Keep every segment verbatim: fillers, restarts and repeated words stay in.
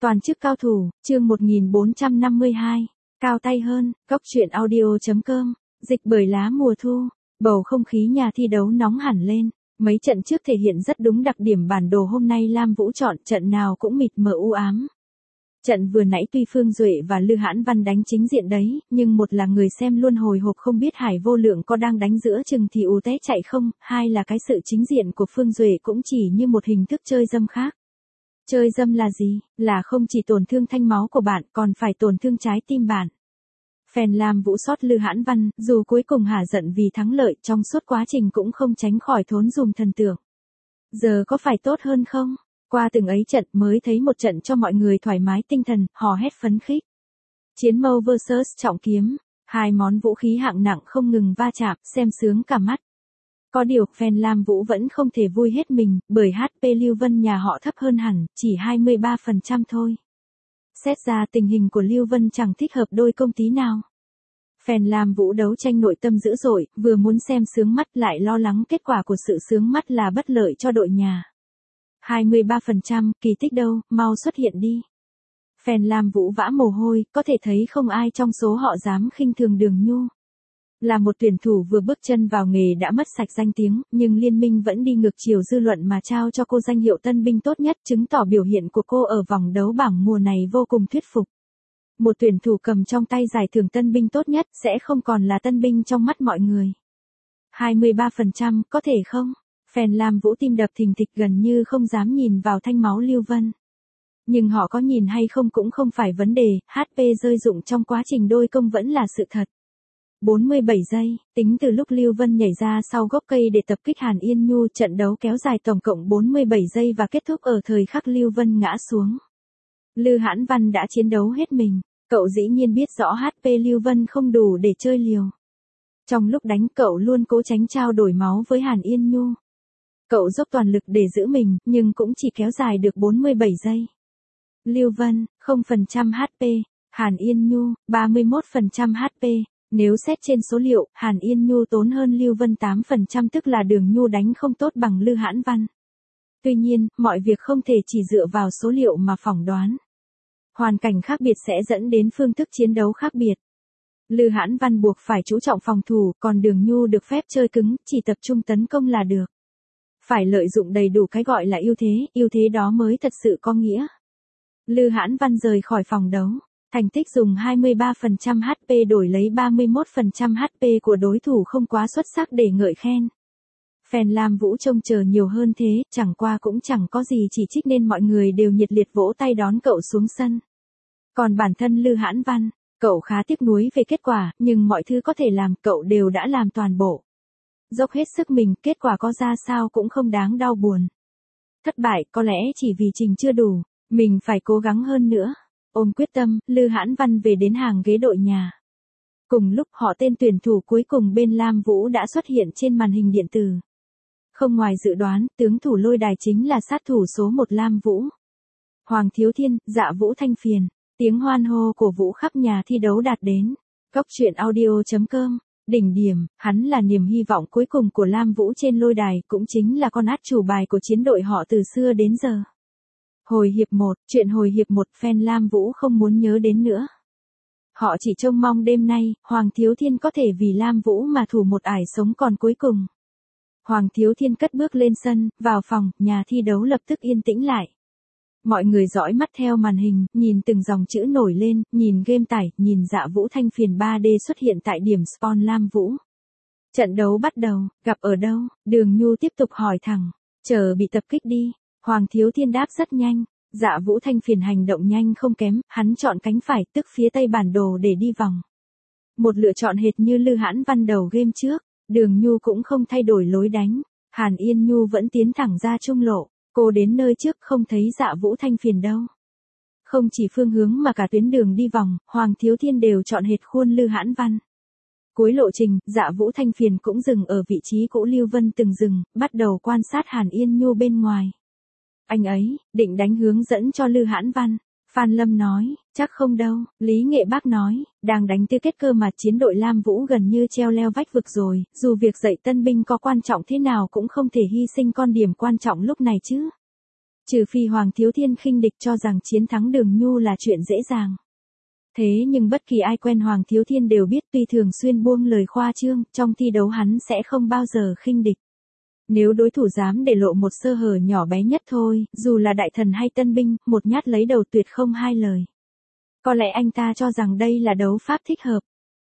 Toàn chức cao thủ, chương một nghìn bốn trăm năm mươi hai. Cao tay hơn, Cốc truyện audio.com. Dịch bởi lá mùa thu. Bầu không khí nhà thi đấu nóng hẳn lên. Mấy trận trước thể hiện rất đúng đặc điểm bản đồ hôm nay Lam Vũ chọn, trận nào cũng mịt mờ u ám. Trận vừa nãy tuy Phương Duệ và Lư Hãn Văn đánh chính diện đấy, nhưng một là người xem luôn hồi hộp không biết Hải Vô Lượng có đang đánh giữa chừng thì ù té chạy không, hai là cái sự chính diện của Phương Duệ cũng chỉ như một hình thức chơi dâm khác. Chơi dâm là gì? Là không chỉ tổn thương thanh máu của bạn, còn phải tổn thương trái tim bạn. Fan Lam Vũ sót Lư Hãn Văn, dù cuối cùng hả giận vì thắng lợi, trong suốt quá trình cũng không tránh khỏi thốn dùm thần tượng. Giờ có phải tốt hơn không? Qua từng ấy trận mới thấy một trận cho mọi người thoải mái tinh thần, hò hét phấn khích. Chiến mâu versus trọng kiếm, hai món vũ khí hạng nặng không ngừng va chạm, xem sướng cả mắt. Có điều, fan Lam Vũ vẫn không thể vui hết mình, bởi hát pê Lưu Vân nhà họ thấp hơn hẳn, chỉ hai mươi ba phần trăm thôi. Xét ra tình hình của Lưu Vân chẳng thích hợp đôi công tí nào. Fan Lam Vũ đấu tranh nội tâm dữ dội, vừa muốn xem sướng mắt lại lo lắng kết quả của sự sướng mắt là bất lợi cho đội nhà. hai mươi ba phần trăm, kỳ tích đâu, mau xuất hiện đi. Fan Lam Vũ vã mồ hôi, có thể thấy không ai trong số họ dám khinh thường Đường Nhu. Là một tuyển thủ vừa bước chân vào nghề đã mất sạch danh tiếng, nhưng liên minh vẫn đi ngược chiều dư luận mà trao cho cô danh hiệu tân binh tốt nhất, chứng tỏ biểu hiện của cô ở vòng đấu bảng mùa này vô cùng thuyết phục. Một tuyển thủ cầm trong tay giải thưởng tân binh tốt nhất sẽ không còn là tân binh trong mắt mọi người. hai mươi ba phần trăm, có thể không? Fan Lam Vũ tim đập thình thịch gần như không dám nhìn vào thanh máu Lưu Vân. Nhưng họ có nhìn hay không cũng không phải vấn đề, hát pê rơi rụng trong quá trình đôi công vẫn là sự thật. bốn mươi bảy giây, tính từ lúc Lưu Vân nhảy ra sau gốc cây để tập kích Hàn Yên Nhu, trận đấu kéo dài tổng cộng bốn mươi bảy giây và kết thúc ở thời khắc Lưu Vân ngã xuống. Lư Hãn Văn đã chiến đấu hết mình, cậu dĩ nhiên biết rõ hát pê Lưu Vân không đủ để chơi liều. Trong lúc đánh cậu luôn cố tránh trao đổi máu với Hàn Yên Nhu. Cậu dốc toàn lực để giữ mình, nhưng cũng chỉ kéo dài được bốn mươi bảy giây. Lưu Vân, không phần trăm hát pê, Hàn Yên Nhu, ba mươi mốt phần trăm hát pê. Nếu xét trên số liệu, Hàn Yên Nhu tốn hơn Lưu Vân tám phần trăm, tức là Đường Nhu đánh không tốt bằng Lư Hãn Văn. Tuy nhiên, mọi việc không thể chỉ dựa vào số liệu mà phỏng đoán. Hoàn cảnh khác biệt sẽ dẫn đến phương thức chiến đấu khác biệt. Lư Hãn Văn buộc phải chú trọng phòng thủ, còn Đường Nhu được phép chơi cứng, chỉ tập trung tấn công là được. Phải lợi dụng đầy đủ cái gọi là ưu thế, ưu thế đó mới thật sự có nghĩa. Lư Hãn Văn rời khỏi phòng đấu. Thành tích dùng hai mươi ba phần trăm hát pê đổi lấy ba mươi mốt phần trăm hát pê của đối thủ không quá xuất sắc để ngợi khen. Fan Lam Vũ trông chờ nhiều hơn thế, chẳng qua cũng chẳng có gì chỉ trích nên mọi người đều nhiệt liệt vỗ tay đón cậu xuống sân. Còn bản thân Lư Hãn Văn, cậu khá tiếc nuối về kết quả, nhưng mọi thứ có thể làm cậu đều đã làm toàn bộ. Dốc hết sức mình, kết quả có ra sao cũng không đáng đau buồn. Thất bại có lẽ chỉ vì trình chưa đủ, mình phải cố gắng hơn nữa. Ôm quyết tâm, Lư Hãn Văn về đến hàng ghế đội nhà. Cùng lúc họ tên tuyển thủ cuối cùng bên Lam Vũ đã xuất hiện trên màn hình điện tử. Không ngoài dự đoán, tướng thủ lôi đài chính là sát thủ số một Lam Vũ. Hoàng Thiếu Thiên, Dạ Vũ Thanh Phiền, tiếng hoan hô của Vũ khắp nhà thi đấu đạt đến. Cốc truyện audio.com, đỉnh điểm, hắn là niềm hy vọng cuối cùng của Lam Vũ trên lôi đài, cũng chính là con át chủ bài của chiến đội họ từ xưa đến giờ. Hồi hiệp một, chuyện hồi hiệp một fan Lam Vũ không muốn nhớ đến nữa. Họ chỉ trông mong đêm nay, Hoàng Thiếu Thiên có thể vì Lam Vũ mà thủ một ải sống còn cuối cùng. Hoàng Thiếu Thiên cất bước lên sân, vào phòng, nhà thi đấu lập tức yên tĩnh lại. Mọi người dõi mắt theo màn hình, nhìn từng dòng chữ nổi lên, nhìn game tải, nhìn Dạ Vũ Thanh Phiền ba D xuất hiện tại điểm spawn Lam Vũ. Trận đấu bắt đầu, gặp ở đâu? Đường Nhu tiếp tục hỏi thẳng. Chờ bị tập kích đi. Hoàng Thiếu Thiên đáp rất nhanh. Dạ Vũ Thanh Phiền hành động nhanh không kém, hắn chọn cánh phải, tức phía tây bản đồ để đi vòng. Một lựa chọn hệt như Lư Hãn Văn đầu game trước. Đường Nhu cũng không thay đổi lối đánh. Hàn Yên Nhu vẫn tiến thẳng ra trung lộ. Cô đến nơi trước không thấy Dạ Vũ Thanh Phiền đâu. Không chỉ phương hướng mà cả tuyến đường đi vòng, Hoàng Thiếu Thiên đều chọn hệt khuôn Lư Hãn Văn. Cuối lộ trình, Dạ Vũ Thanh Phiền cũng dừng ở vị trí cũ Lưu Vân từng dừng, bắt đầu quan sát Hàn Yên Nhu bên ngoài. Anh ấy, định đánh hướng dẫn cho Lư Hãn Văn. Phan Lâm nói, chắc không đâu, Lý Nghệ Bác nói, đang đánh tư kết cơ mà chiến đội Lam Vũ gần như treo leo vách vực rồi, dù việc dạy tân binh có quan trọng thế nào cũng không thể hy sinh con điểm quan trọng lúc này chứ. Trừ phi Hoàng Thiếu Thiên khinh địch cho rằng chiến thắng Đường Nhu là chuyện dễ dàng. Thế nhưng bất kỳ ai quen Hoàng Thiếu Thiên đều biết tuy thường xuyên buông lời khoa trương, trong thi đấu hắn sẽ không bao giờ khinh địch. Nếu đối thủ dám để lộ một sơ hở nhỏ bé nhất thôi, dù là đại thần hay tân binh, một nhát lấy đầu tuyệt không hai lời. Có lẽ anh ta cho rằng đây là đấu pháp thích hợp.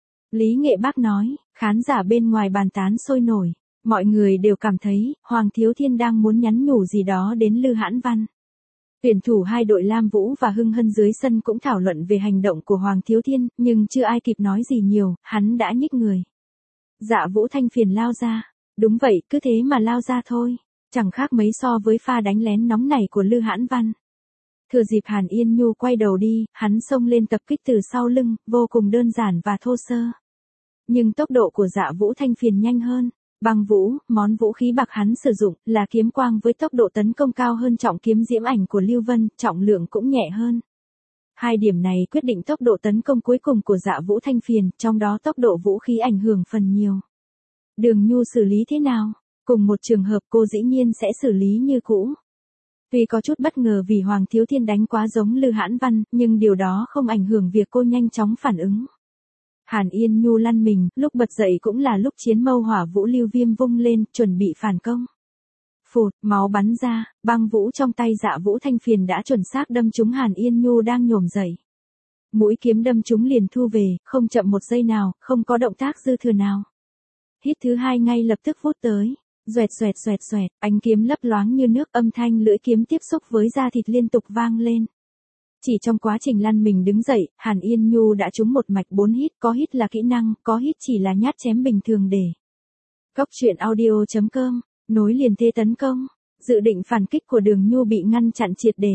Lý Nghệ Bác nói, khán giả bên ngoài bàn tán sôi nổi. Mọi người đều cảm thấy, Hoàng Thiếu Thiên đang muốn nhắn nhủ gì đó đến Lư Hãn Văn. Tuyển thủ hai đội Lam Vũ và Hưng Hân dưới sân cũng thảo luận về hành động của Hoàng Thiếu Thiên, nhưng chưa ai kịp nói gì nhiều, hắn đã nhích người. Dạ Vũ Thanh phiền lao ra. Đúng vậy, cứ thế mà lao ra thôi. Chẳng khác mấy so với pha đánh lén nóng nảy của Lư Hãn Văn. Thừa dịp Hàn Yên Nhu quay đầu đi, hắn xông lên tập kích từ sau lưng, vô cùng đơn giản và thô sơ. Nhưng tốc độ của Dạ Vũ Thanh phiền nhanh hơn. Băng vũ, món vũ khí bạc hắn sử dụng là kiếm quang với tốc độ tấn công cao hơn trọng kiếm diễm ảnh của Lưu Vân, trọng lượng cũng nhẹ hơn. Hai điểm này quyết định tốc độ tấn công cuối cùng của Dạ Vũ Thanh phiền, trong đó tốc độ vũ khí ảnh hưởng phần nhiều. Đường Nhu xử lý thế nào? Cùng một trường hợp cô dĩ nhiên sẽ xử lý như cũ. Tuy có chút bất ngờ vì Hoàng Thiếu Thiên đánh quá giống Lư Hãn Văn, nhưng điều đó không ảnh hưởng việc cô nhanh chóng phản ứng. Hàn Yên Nhu lăn mình, lúc bật dậy cũng là lúc chiến mâu hỏa vũ lưu viêm vung lên, chuẩn bị phản công. Phụt, máu bắn ra, băng vũ trong tay Dạ Vũ Thanh phiền đã chuẩn xác đâm trúng Hàn Yên Nhu đang nhổm dậy. Mũi kiếm đâm trúng liền thu về, không chậm một giây nào, không có động tác dư thừa nào. Hít thứ hai ngay lập tức vút tới, xoẹt xoẹt xoẹt xoẹt, ánh kiếm lấp loáng như nước, âm thanh lưỡi kiếm tiếp xúc với da thịt liên tục vang lên. Chỉ trong quá trình lăn mình đứng dậy, Hàn Yên Nhu đã trúng một mạch bốn hít, có hít là kỹ năng, có hít chỉ là nhát chém bình thường để. Cốc truyện audio chấm com, nối liền thế tấn công, dự định phản kích của Đường Nhu bị ngăn chặn triệt để.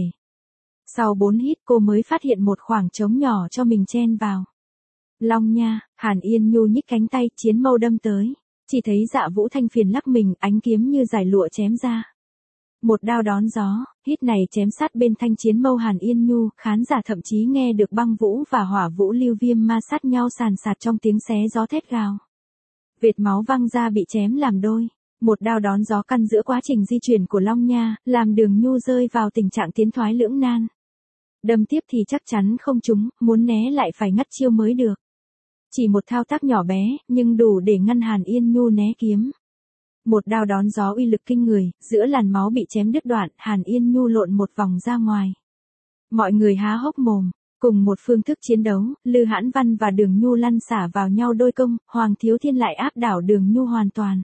Sau bốn hít cô mới phát hiện một khoảng trống nhỏ cho mình chen vào. Long nha, Hàn Yên Nhu nhích cánh tay, chiến mâu đâm tới. Chỉ thấy Dạ Vũ Thanh phiền lắc mình, ánh kiếm như giải lụa chém ra. Một đao đón gió, hít này chém sát bên thanh chiến mâu Hàn Yên Nhu, khán giả thậm chí nghe được băng vũ và hỏa vũ lưu viêm ma sát nhau sàn sạt trong tiếng xé gió thét gào. Vệt máu văng ra bị chém làm đôi. Một đao đón gió căn giữa quá trình di chuyển của Long Nha, làm Đường Nhu rơi vào tình trạng tiến thoái lưỡng nan. Đâm tiếp thì chắc chắn không trúng, muốn né lại phải ngắt chiêu mới được. Chỉ một thao tác nhỏ bé, nhưng đủ để ngăn Hàn Yên Nhu né kiếm. Một đao đón gió uy lực kinh người, giữa làn máu bị chém đứt đoạn, Hàn Yên Nhu lộn một vòng ra ngoài. Mọi người há hốc mồm, cùng một phương thức chiến đấu, Lư Hãn Văn và Đường Nhu lăn xả vào nhau đôi công, Hoàng Thiếu Thiên lại áp đảo Đường Nhu hoàn toàn.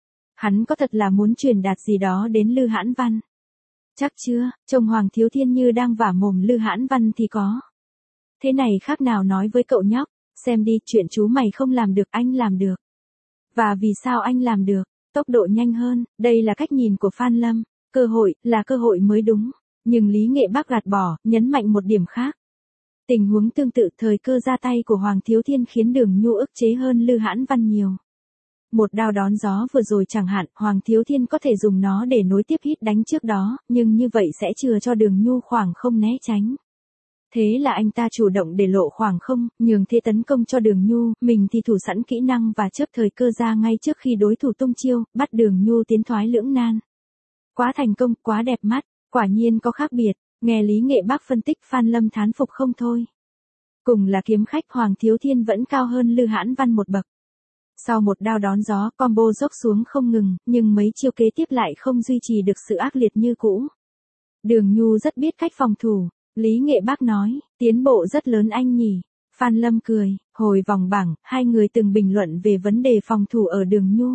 Hắn có thật là muốn truyền đạt gì đó đến Lư Hãn Văn. Chắc chưa, trông Hoàng Thiếu Thiên như đang vả mồm Lư Hãn Văn thì có. Thế này khác nào nói với cậu nhóc, xem đi, chuyện chú mày không làm được, anh làm được. Và vì sao anh làm được? Tốc độ nhanh hơn, đây là cách nhìn của Phan Lâm. Cơ hội, là cơ hội mới đúng. Nhưng Lý Nghệ Bác gạt bỏ, nhấn mạnh một điểm khác. Tình huống tương tự thời cơ ra tay của Hoàng Thiếu Thiên khiến Đường Nhu ức chế hơn Lư Hãn Văn nhiều. Một đao đón gió vừa rồi chẳng hạn, Hoàng Thiếu Thiên có thể dùng nó để nối tiếp hít đánh trước đó, nhưng như vậy sẽ chừa cho Đường Nhu khoảng không né tránh. Thế là anh ta chủ động để lộ khoảng không, nhường thế tấn công cho Đường Nhu, mình thì thủ sẵn kỹ năng và chớp thời cơ ra ngay trước khi đối thủ tung chiêu, bắt Đường Nhu tiến thoái lưỡng nan. Quá thành công, quá đẹp mắt, quả nhiên có khác biệt, nghe Lý Nghệ Bác phân tích Phan Lâm thán phục không thôi. Cùng là kiếm khách, Hoàng Thiếu Thiên vẫn cao hơn Lư Hãn Văn một bậc. Sau một đao đón gió, combo dốc xuống không ngừng, nhưng mấy chiêu kế tiếp lại không duy trì được sự ác liệt như cũ. Đường Nhu rất biết cách phòng thủ. Lý Nghệ Bác nói, tiến bộ rất lớn anh nhỉ. Phan Lâm cười, hồi vòng bảng, hai người từng bình luận về vấn đề phòng thủ ở Đường Nhu.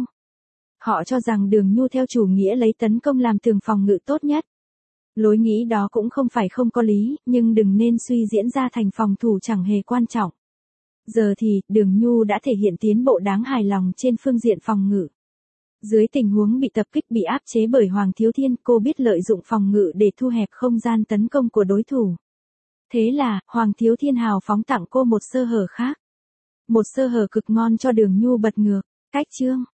Họ cho rằng Đường Nhu theo chủ nghĩa lấy tấn công làm tường phòng ngự tốt nhất. Lối nghĩ đó cũng không phải không có lý, nhưng đừng nên suy diễn ra thành phòng thủ chẳng hề quan trọng. Giờ thì, Đường Nhu đã thể hiện tiến bộ đáng hài lòng trên phương diện phòng ngự. Dưới tình huống bị tập kích bị áp chế bởi Hoàng Thiếu Thiên, cô biết lợi dụng phòng ngự để thu hẹp không gian tấn công của đối thủ. Thế là, Hoàng Thiếu Thiên hào phóng tặng cô một sơ hở khác. Một sơ hở cực ngon cho Đường Nhu bật ngược. Cách chương